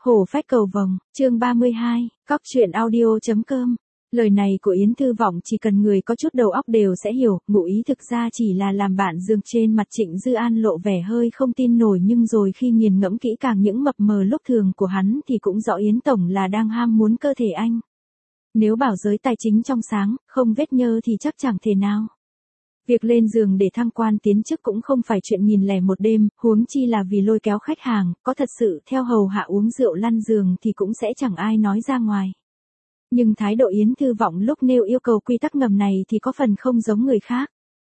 Hổ phách cầu vồng, chương 32, cóc truyện audio.com. Lời này của Yến Thư Vọng chỉ cần người có chút đầu óc đều sẽ hiểu, ngụ ý thực ra chỉ là làm bạn giường trên mặt Trịnh Dư An lộ vẻ hơi không tin nổi, nhưng rồi khi nghiền ngẫm kỹ càng những mập mờ lúc thường của hắn thì cũng rõ Yến Tổng là đang ham muốn cơ thể anh. Nếu bảo giới tài chính trong sáng, không vết nhơ thì chắc chẳng thể nào. Việc lên giường để thăng quan tiến chức cũng không phải chuyện nghìn lẻ một đêm, huống chi là vì lôi kéo khách hàng, có thật sự theo hầu hạ uống rượu lăn giường thì cũng sẽ chẳng ai nói ra ngoài. Nhưng thái độ Yến Thư Vọng lúc nêu yêu cầu quy tắc ngầm này thì có phần không giống người khác.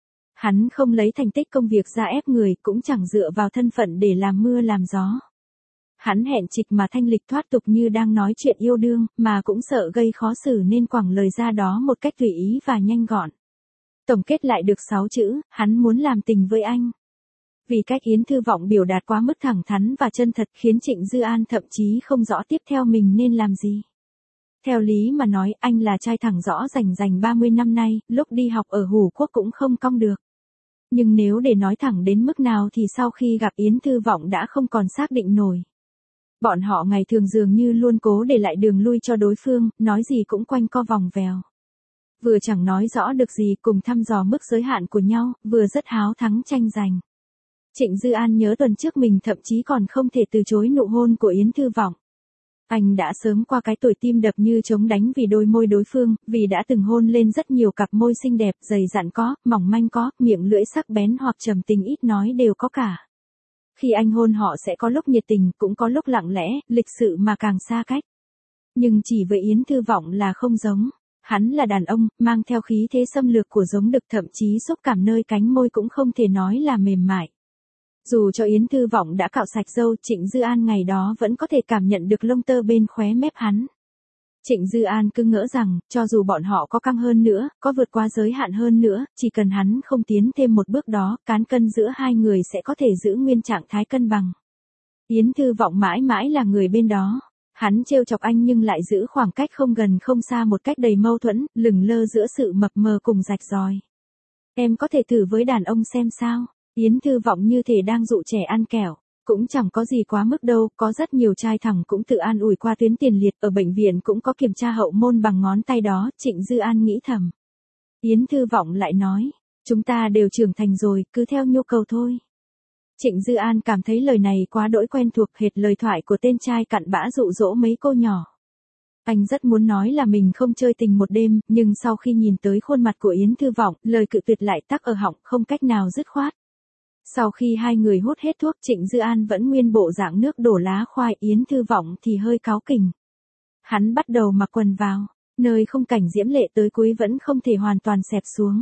Hắn không lấy thành tích công việc ra ép người, cũng chẳng dựa vào thân phận để làm mưa làm gió. Hắn hẹn trịch mà thanh lịch thoát tục như đang nói chuyện yêu đương, mà cũng sợ gây khó xử nên quẳng lời ra đó một cách tùy ý và nhanh gọn. Tổng kết lại được 6 chữ, hắn muốn làm tình với anh. Vì cách Yến Thư Vọng biểu đạt quá mức thẳng thắn và chân thật khiến Trịnh Dư An thậm chí không rõ tiếp theo mình nên làm gì. Theo lý mà nói, anh là trai thẳng rõ rành 30 năm nay, lúc đi học ở Hủ Quốc cũng không cong được. Nhưng nếu để nói thẳng đến mức nào thì sau khi gặp Yến Thư Vọng đã không còn xác định nổi. Bọn họ ngày thường dường như luôn cố để lại đường lui cho đối phương, nói gì cũng quanh co vòng vèo. Vừa chẳng nói rõ được gì, cùng thăm dò mức giới hạn của nhau, vừa rất háo thắng tranh giành. Trịnh Dư An nhớ tuần trước mình thậm chí còn không thể từ chối nụ hôn của Yến Thư Vọng. Anh đã sớm qua cái tuổi tim đập như trống đánh vì đôi môi đối phương, vì đã từng hôn lên rất nhiều cặp môi xinh đẹp, dày dặn có, mỏng manh có, miệng lưỡi sắc bén hoặc trầm tình ít nói đều có cả. Khi anh hôn họ sẽ có lúc nhiệt tình, cũng có lúc lặng lẽ, lịch sự mà càng xa cách. Nhưng chỉ với Yến Thư Vọng là không giống. Hắn là đàn ông, mang theo khí thế xâm lược của giống đực, thậm chí xúc cảm nơi cánh môi cũng không thể nói là mềm mại. Dù cho Yến Thư Vọng đã cạo sạch râu, Trịnh Dư An ngày đó vẫn có thể cảm nhận được lông tơ bên khóe mép hắn. Trịnh Dư An cứ ngỡ rằng, cho dù bọn họ có căng hơn nữa, có vượt qua giới hạn hơn nữa, chỉ cần hắn không tiến thêm một bước đó, cán cân giữa hai người sẽ có thể giữ nguyên trạng thái cân bằng. Yến Thư Vọng mãi mãi là người bên đó. Hắn trêu chọc anh nhưng lại giữ khoảng cách không gần không xa một cách đầy mâu thuẫn, lửng lơ giữa sự mập mờ cùng rạch ròi. Em có thể thử với đàn ông xem sao. Yến Thư Vọng như thể đang dụ trẻ ăn kẹo. Cũng chẳng có gì quá mức đâu, có rất nhiều trai thẳng cũng tự an ủi qua tuyến tiền liệt, ở bệnh viện cũng có kiểm tra hậu môn bằng ngón tay đó, Trịnh Dư An nghĩ thầm. Yến Thư Vọng lại nói, chúng ta đều trưởng thành rồi, cứ theo nhu cầu thôi. Trịnh Dư An cảm thấy lời này quá đỗi quen thuộc, hệt lời thoại của tên trai cặn bã dụ dỗ mấy cô nhỏ. Anh rất muốn nói là mình không chơi tình một đêm, nhưng sau khi nhìn tới khuôn mặt của Yến Thư Vọng, lời cự tuyệt lại tắc ở họng, không cách nào dứt khoát. Sau khi hai người hút hết thuốc, Trịnh Dư An vẫn nguyên bộ dạng nước đổ lá khoai, Yến Thư Vọng thì hơi cáu kỉnh. Hắn bắt đầu mặc quần vào, nơi không cảnh diễm lệ tới cuối vẫn không thể hoàn toàn xẹp xuống.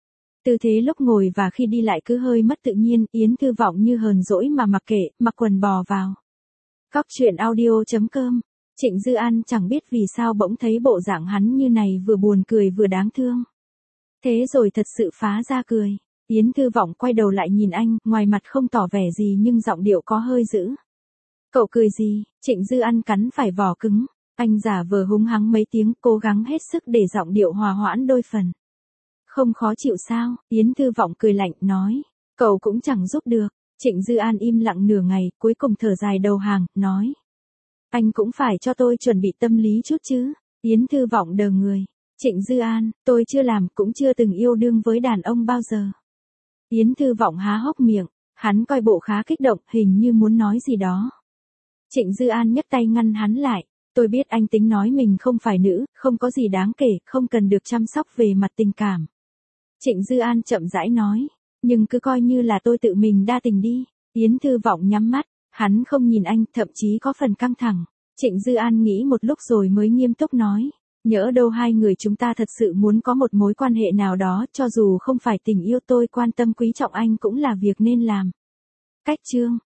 Tư thế lúc ngồi và khi đi lại cứ hơi mất tự nhiên, Yến Thư Vọng như hờn dỗi mà mặc kệ, mặc quần bò vào. Cóc truyện audio.com. Trịnh Dư An chẳng biết vì sao bỗng thấy bộ dạng hắn như này vừa buồn cười vừa đáng thương. Thế rồi thật sự phá ra cười. Yến Thư Vọng quay đầu lại nhìn anh, ngoài mặt không tỏ vẻ gì nhưng giọng điệu có hơi dữ. Cậu cười gì? Trịnh Dư An cắn phải vỏ cứng. Anh giả vờ húng hắng mấy tiếng, cố gắng hết sức để giọng điệu hòa hoãn đôi phần. Không khó chịu sao? Yến Thư Vọng cười lạnh, nói. Cậu cũng chẳng giúp được. Trịnh Dư An im lặng nửa ngày, cuối cùng thở dài đầu hàng, nói. Anh cũng phải cho tôi chuẩn bị tâm lý chút chứ. Yến Thư Vọng đờ người. Trịnh Dư An, tôi chưa làm, cũng chưa từng yêu đương với đàn ông bao giờ. Yến Thư Vọng há hốc miệng, hắn coi bộ khá kích động, hình như muốn nói gì đó. Trịnh Dư An nhấc tay ngăn hắn lại. Tôi biết anh tính nói mình không phải nữ, không có gì đáng kể, không cần được chăm sóc về mặt tình cảm. Trịnh Dư An chậm rãi nói, nhưng cứ coi như là tôi tự mình đa tình đi. Yến Thư Vọng nhắm mắt, hắn không nhìn anh, thậm chí có phần căng thẳng. Trịnh Dư An nghĩ một lúc rồi mới nghiêm túc nói, nhỡ đâu hai người chúng ta thật sự muốn có một mối quan hệ nào đó, cho dù không phải tình yêu, tôi quan tâm quý trọng anh cũng là việc nên làm. Cách chương